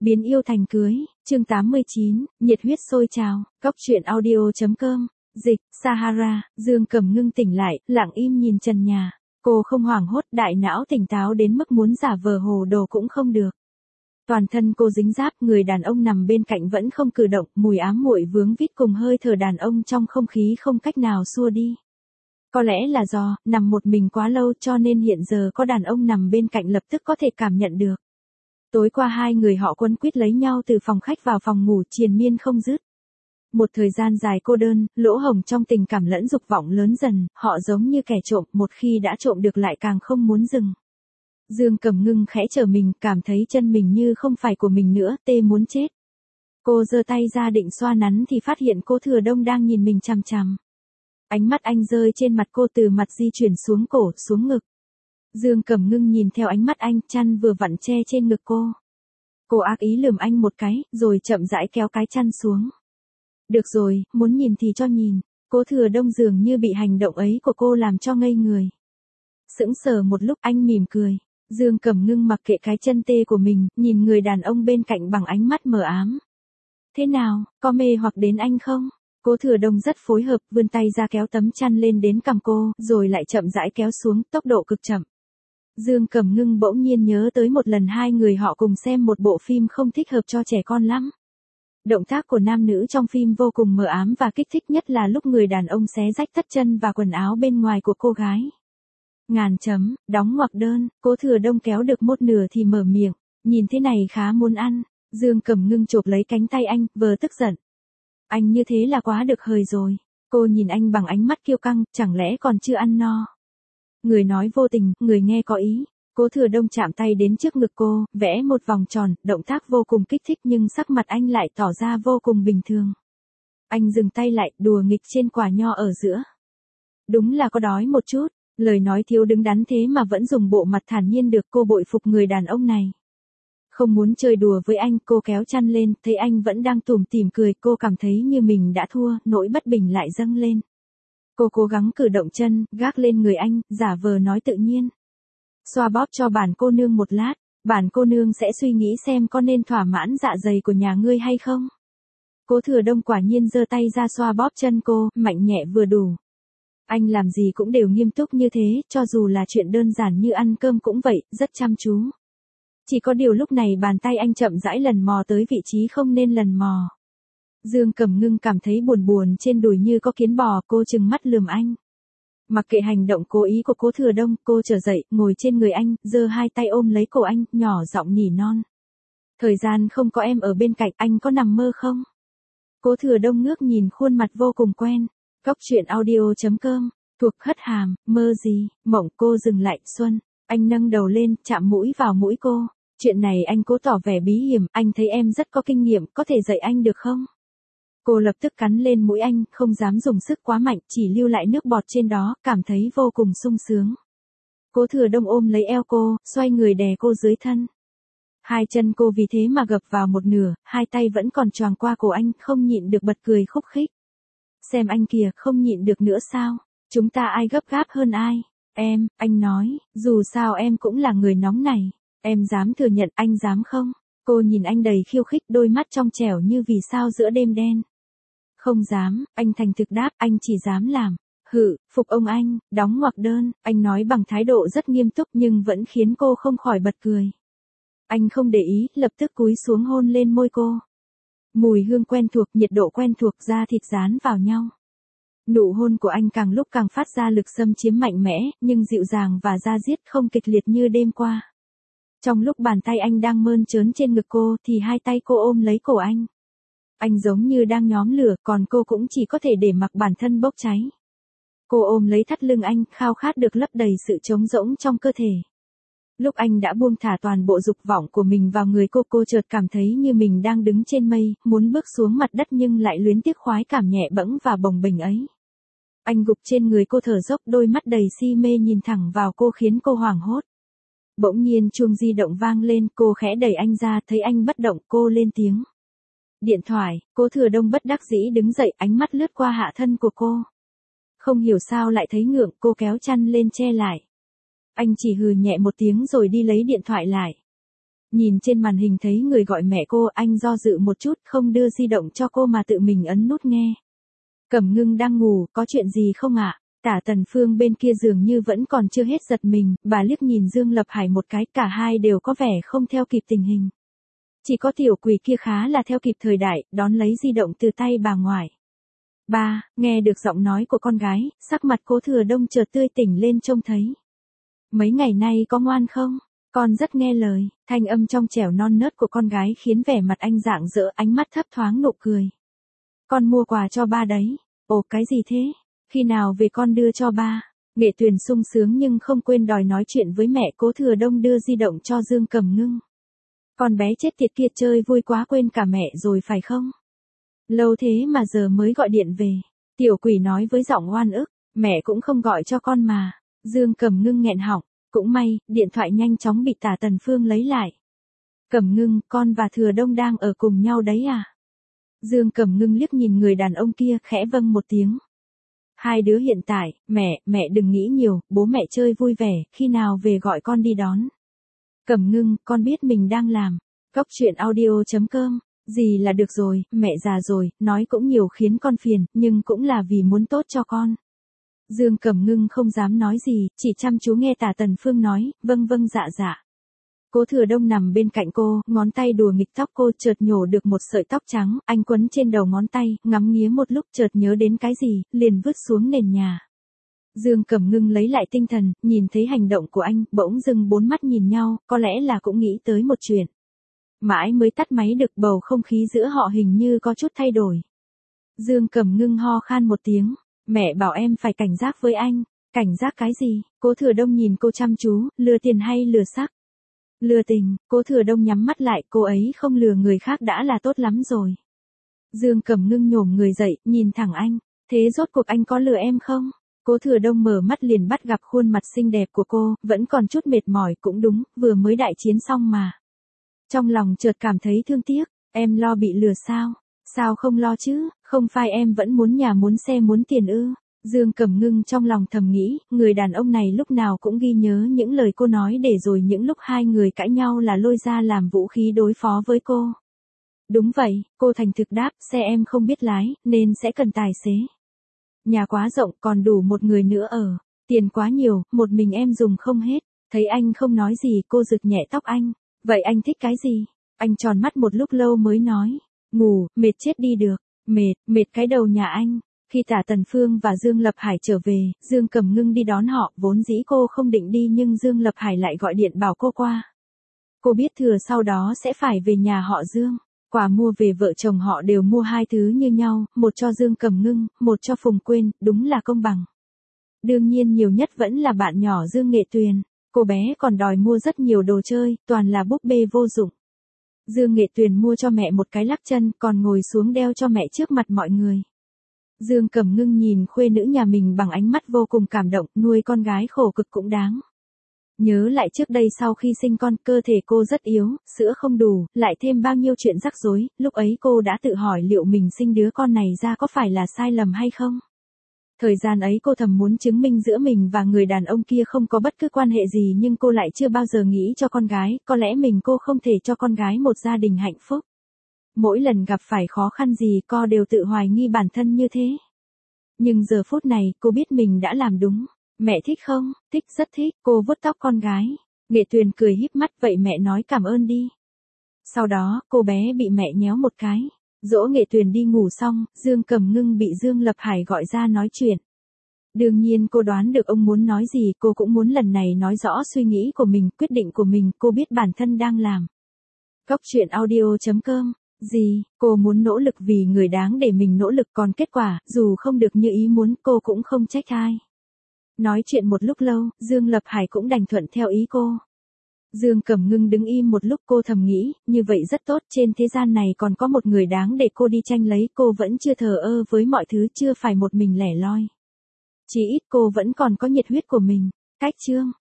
Biến yêu thành cưới, chương 89, nhiệt huyết sôi trào, Cóc truyện audio.com, dịch, Sahara, Dương Cẩm Ngưng tỉnh lại, lặng im nhìn trần nhà. Cô không hoảng hốt, đại não tỉnh táo đến mức muốn giả vờ hồ đồ cũng không được. Toàn thân cô dính dáp, người đàn ông nằm bên cạnh vẫn không cử động, mùi ám muội vướng vít cùng hơi thở đàn ông trong không khí không cách nào xua đi. Có lẽ là do, nằm một mình quá lâu cho nên hiện giờ có đàn ông nằm bên cạnh lập tức có thể cảm nhận được. Tối qua hai người họ quấn quýt lấy nhau từ phòng khách vào phòng ngủ triền miên không dứt. Một thời gian dài cô đơn, lỗ hổng trong tình cảm lẫn dục vọng lớn dần, họ giống như kẻ trộm, một khi đã trộm được lại càng không muốn dừng. Dương Cẩm Ngưng khẽ trở mình, cảm thấy chân mình như không phải của mình nữa, tê muốn chết. Cô giơ tay ra định xoa nắn thì phát hiện cô Thừa Đông đang nhìn mình chằm chằm. Ánh mắt anh rơi trên mặt cô từ mặt di chuyển xuống cổ, xuống ngực. Dương Cẩm Ngưng nhìn theo ánh mắt anh, chăn vừa vặn che trên ngực cô. Cô ác ý lườm anh một cái, rồi chậm rãi kéo cái chăn xuống. Được rồi, muốn nhìn thì cho nhìn. Cố Thừa Đông dường như bị hành động ấy của cô làm cho ngây người. Sững sờ một lúc anh mỉm cười. Dương Cẩm Ngưng mặc kệ cái chân tê của mình, nhìn người đàn ông bên cạnh bằng ánh mắt mờ ám. Thế nào, có mê hoặc đến anh không? Cố Thừa Đông rất phối hợp, vươn tay ra kéo tấm chăn lên đến cằm cô, rồi lại chậm rãi kéo xuống, tốc độ cực chậm. Dương Cẩm Ngưng bỗng nhiên nhớ tới một lần hai người họ cùng xem một bộ phim không thích hợp cho trẻ con lắm. Động tác của nam nữ trong phim vô cùng mờ ám và kích thích, nhất là lúc người đàn ông xé rách tất chân và quần áo bên ngoài của cô gái. Ngàn chấm, đóng ngoặc đơn, Cố Thừa Đông kéo được một nửa thì mở miệng, nhìn thế này khá muốn ăn. Dương Cẩm Ngưng chộp lấy cánh tay anh, vờ tức giận. Anh như thế là quá được hời rồi. Cô nhìn anh bằng ánh mắt kiêu căng, chẳng lẽ còn chưa ăn no. Người nói vô tình, người nghe có ý. Cố Thừa Đông chạm tay đến trước ngực cô, vẽ một vòng tròn, động tác vô cùng kích thích nhưng sắc mặt anh lại tỏ ra vô cùng bình thường. Anh dừng tay lại, đùa nghịch trên quả nho ở giữa. Đúng là có đói một chút, lời nói thiếu đứng đắn thế mà vẫn dùng bộ mặt thản nhiên được, cô bội phục người đàn ông này. Không muốn chơi đùa với anh, cô kéo chăn lên, thấy anh vẫn đang tủm tỉm cười, cô cảm thấy như mình đã thua, nỗi bất bình lại dâng lên. Cô cố gắng cử động chân, gác lên người anh, giả vờ nói tự nhiên. Xoa bóp cho bản cô nương một lát, bản cô nương sẽ suy nghĩ xem có nên thỏa mãn dạ dày của nhà ngươi hay không. Cố Thừa Đông quả nhiên giơ tay ra xoa bóp chân cô, mạnh nhẹ vừa đủ. Anh làm gì cũng đều nghiêm túc như thế, cho dù là chuyện đơn giản như ăn cơm cũng vậy, rất chăm chú. Chỉ có điều lúc này bàn tay anh chậm rãi lần mò tới vị trí không nên lần mò. Dương Cẩm Ngưng cảm thấy buồn buồn trên đùi như có kiến bò, cô trừng mắt lườm anh. Mặc kệ hành động cố ý của Cố Thừa Đông, cô trở dậy, ngồi trên người anh, giơ hai tay ôm lấy cổ anh, nhỏ giọng nỉ non. Thời gian không có em ở bên cạnh, anh có nằm mơ không? Cố Thừa Đông ngước nhìn khuôn mặt vô cùng quen. Cóc truyện audio.com, thuộc hất hàm, mơ gì, mộng. Cô dừng lại, Xuân. Anh nâng đầu lên, chạm mũi vào mũi cô. Chuyện này anh cố tỏ vẻ bí hiểm, anh thấy em rất có kinh nghiệm, có thể dạy anh được không? Cô lập tức cắn lên mũi anh, không dám dùng sức quá mạnh, chỉ lưu lại nước bọt trên đó, cảm thấy vô cùng sung sướng. Cố Thừa Đông ôm lấy eo cô, xoay người đè cô dưới thân. Hai chân cô vì thế mà gập vào một nửa, hai tay vẫn còn choàng qua cổ anh, không nhịn được bật cười khúc khích. Xem anh kìa, không nhịn được nữa sao? Chúng ta ai gấp gáp hơn ai? Em, anh nói, dù sao em cũng là người nóng này. Em dám thừa nhận, anh dám không? Cô nhìn anh đầy khiêu khích, đôi mắt trong trẻo như vì sao giữa đêm đen. Không dám, anh thành thực đáp, anh chỉ dám làm. Phục ông anh, đóng ngoặc đơn, anh nói bằng thái độ rất nghiêm túc nhưng vẫn khiến cô không khỏi bật cười. Anh không để ý, lập tức cúi xuống hôn lên môi cô. Mùi hương quen thuộc, nhiệt độ quen thuộc, da thịt dán vào nhau. Nụ hôn của anh càng lúc càng phát ra lực xâm chiếm mạnh mẽ, nhưng dịu dàng và da diết, không kịch liệt như đêm qua. Trong lúc bàn tay anh đang mơn trớn trên ngực cô thì hai tay cô ôm lấy cổ anh. Anh giống như đang nhóm lửa, còn cô cũng chỉ có thể để mặc bản thân bốc cháy. Cô ôm lấy thắt lưng anh, khao khát được lấp đầy sự trống rỗng trong cơ thể. Lúc anh đã buông thả toàn bộ dục vọng của mình vào người cô chợt cảm thấy như mình đang đứng trên mây, muốn bước xuống mặt đất nhưng lại luyến tiếc khoái cảm nhẹ bẫng và bồng bềnh ấy. Anh gục trên người cô thở dốc, đôi mắt đầy si mê nhìn thẳng vào cô khiến cô hoảng hốt. Bỗng nhiên chuông di động vang lên, cô khẽ đẩy anh ra, thấy anh bất động, cô lên tiếng. Điện thoại. Cố Thừa Đông bất đắc dĩ đứng dậy, ánh mắt lướt qua hạ thân của cô. Không hiểu sao lại thấy ngượng, cô kéo chăn lên che lại. Anh chỉ hừ nhẹ một tiếng rồi đi lấy điện thoại lại. Nhìn trên màn hình thấy người gọi mẹ cô, anh do dự một chút không đưa di động cho cô mà tự mình ấn nút nghe. Cẩm Ngưng đang ngủ, có chuyện gì không ạ? Tả Tần Phương bên kia dường như vẫn còn chưa hết giật mình, bà liếc nhìn Dương Lập Hải một cái, cả hai đều có vẻ không theo kịp tình hình. Chỉ có tiểu quỷ kia khá là theo kịp thời đại, đón lấy di động từ tay bà ngoại. Ba, nghe được giọng nói của con gái, sắc mặt Cố Thừa Đông chợt tươi tỉnh lên trông thấy. Mấy ngày nay có ngoan không? Con rất nghe lời, thanh âm trong trẻo non nớt của con gái khiến vẻ mặt anh rạng rỡ, ánh mắt thấp thoáng nụ cười. Con mua quà cho ba đấy. Ồ, cái gì thế? Khi nào về con đưa cho ba? Nghệ Tuyền sung sướng nhưng không quên đòi nói chuyện với mẹ. Cố Thừa Đông đưa di động cho Dương Cẩm Ngưng. Con bé chết tiệt kia chơi vui quá quên cả mẹ rồi phải không? Lâu thế mà giờ mới gọi điện về. Tiểu quỷ nói với giọng oan ức, mẹ cũng không gọi cho con mà. Dương Cẩm Ngưng nghẹn họng, cũng may, điện thoại nhanh chóng bị Tả Tần Phương lấy lại. Cẩm Ngưng, con và Thừa Đông đang ở cùng nhau đấy à? Dương Cẩm Ngưng liếc nhìn người đàn ông kia, khẽ vâng một tiếng. Hai đứa hiện tại, mẹ đừng nghĩ nhiều, bố mẹ chơi vui vẻ, khi nào về gọi con đi đón. Cẩm Ngưng, con biết mình đang làm. Cóc truyện audio.com, gì là được rồi, mẹ già rồi, nói cũng nhiều khiến con phiền, nhưng cũng là vì muốn tốt cho con. Dương Cẩm Ngưng không dám nói gì, chỉ chăm chú nghe Tả Tần Phương nói, vâng vâng dạ dạ. Cố Thừa Đông nằm bên cạnh cô, ngón tay đùa nghịch tóc cô, chợt nhổ được một sợi tóc trắng, anh quấn trên đầu ngón tay, ngắm nghía một lúc chợt nhớ đến cái gì, liền vứt xuống nền nhà. Dương Cẩm Ngưng lấy lại tinh thần, nhìn thấy hành động của anh, bỗng dưng bốn mắt nhìn nhau, có lẽ là cũng nghĩ tới một chuyện. Mãi mới tắt máy được, bầu không khí giữa họ hình như có chút thay đổi. Dương Cẩm Ngưng ho khan một tiếng, mẹ bảo em phải cảnh giác với anh. Cảnh giác cái gì? Cố Thừa Đông nhìn cô chăm chú, lừa tiền hay lừa sắc? Lừa tình. Cố Thừa Đông nhắm mắt lại, cô ấy không lừa người khác đã là tốt lắm rồi. Dương Cẩm Ngưng nhổm người dậy, nhìn thẳng anh, thế rốt cuộc anh có lừa em không? Cố Thừa Đông mở mắt liền bắt gặp khuôn mặt xinh đẹp của cô, vẫn còn chút mệt mỏi, cũng đúng, vừa mới đại chiến xong mà. Trong lòng chợt cảm thấy thương tiếc, em lo bị lừa sao? Sao không lo chứ, không phải em vẫn muốn nhà muốn xe muốn tiền ư? Dương Cẩm Ngưng trong lòng thầm nghĩ, người đàn ông này lúc nào cũng ghi nhớ những lời cô nói để rồi những lúc hai người cãi nhau là lôi ra làm vũ khí đối phó với cô. Đúng vậy, cô thành thực đáp, xe em không biết lái, nên sẽ cần tài xế. Nhà quá rộng, còn đủ một người nữa ở. Tiền quá nhiều, một mình em dùng không hết. Thấy anh không nói gì, cô giựt nhẹ tóc anh. Vậy anh thích cái gì? Anh tròn mắt một lúc lâu mới nói. Ngủ, mệt chết đi được. Mệt cái đầu nhà anh. Khi Tả Tần Phương và Dương Lập Hải trở về, Dương Cẩm Ngưng đi đón họ, vốn dĩ cô không định đi nhưng Dương Lập Hải lại gọi điện bảo cô qua. Cô biết thừa sau đó sẽ phải về nhà họ Dương. Quà mua về vợ chồng họ đều mua hai thứ như nhau, một cho Dương Cẩm Ngưng, một cho Phùng Quyên, đúng là công bằng. Đương nhiên nhiều nhất vẫn là bạn nhỏ Dương Nghệ Tuyền. Cô bé còn đòi mua rất nhiều đồ chơi, toàn là búp bê vô dụng. Dương Nghệ Tuyền mua cho mẹ một cái lắc chân, còn ngồi xuống đeo cho mẹ trước mặt mọi người. Dương Cẩm Ngưng nhìn khuê nữ nhà mình bằng ánh mắt vô cùng cảm động, nuôi con gái khổ cực cũng đáng. Nhớ lại trước đây sau khi sinh con, cơ thể cô rất yếu, sữa không đủ, lại thêm bao nhiêu chuyện rắc rối, lúc ấy cô đã tự hỏi liệu mình sinh đứa con này ra có phải là sai lầm hay không. Thời gian ấy cô thầm muốn chứng minh giữa mình và người đàn ông kia không có bất cứ quan hệ gì nhưng cô lại chưa bao giờ nghĩ cho con gái, có lẽ cô không thể cho con gái một gia đình hạnh phúc. Mỗi lần gặp phải khó khăn gì cô đều tự hoài nghi bản thân như thế. Nhưng giờ phút này cô biết mình đã làm đúng. Mẹ thích không? Thích, rất thích. Cô vuốt tóc con gái. Nghệ Tuyền cười híp mắt, vậy mẹ nói cảm ơn đi. Sau đó, cô bé bị mẹ nhéo một cái. Dỗ Nghệ Tuyền đi ngủ xong, Dương Cẩm Ngưng bị Dương Lập Hải gọi ra nói chuyện. Đương nhiên cô đoán được ông muốn nói gì, cô cũng muốn lần này nói rõ suy nghĩ của mình, quyết định của mình, cô biết bản thân đang làm. Cóc truyện audio.com. Gì, cô muốn nỗ lực vì người đáng để mình nỗ lực, còn kết quả, dù không được như ý muốn, cô cũng không trách ai. Nói chuyện một lúc lâu, Dương Lập Hải cũng đành thuận theo ý cô. Dương Cẩm Ngưng đứng im một lúc, cô thầm nghĩ, như vậy rất tốt, trên thế gian này còn có một người đáng để cô đi tranh lấy, cô vẫn chưa thờ ơ với mọi thứ, chưa phải một mình lẻ loi. Chỉ ít cô vẫn còn có nhiệt huyết của mình. Cách chương